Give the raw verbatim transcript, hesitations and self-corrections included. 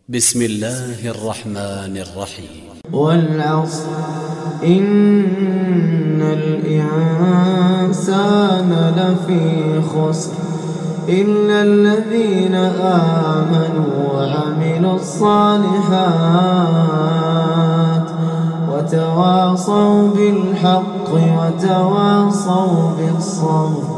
بسم الله الرحمن الرحيم. والعصر إن الإنسان لفي خسر إلا الذين آمنوا وعملوا الصالحات وتواصوا بالحق وتواصوا بالصبر.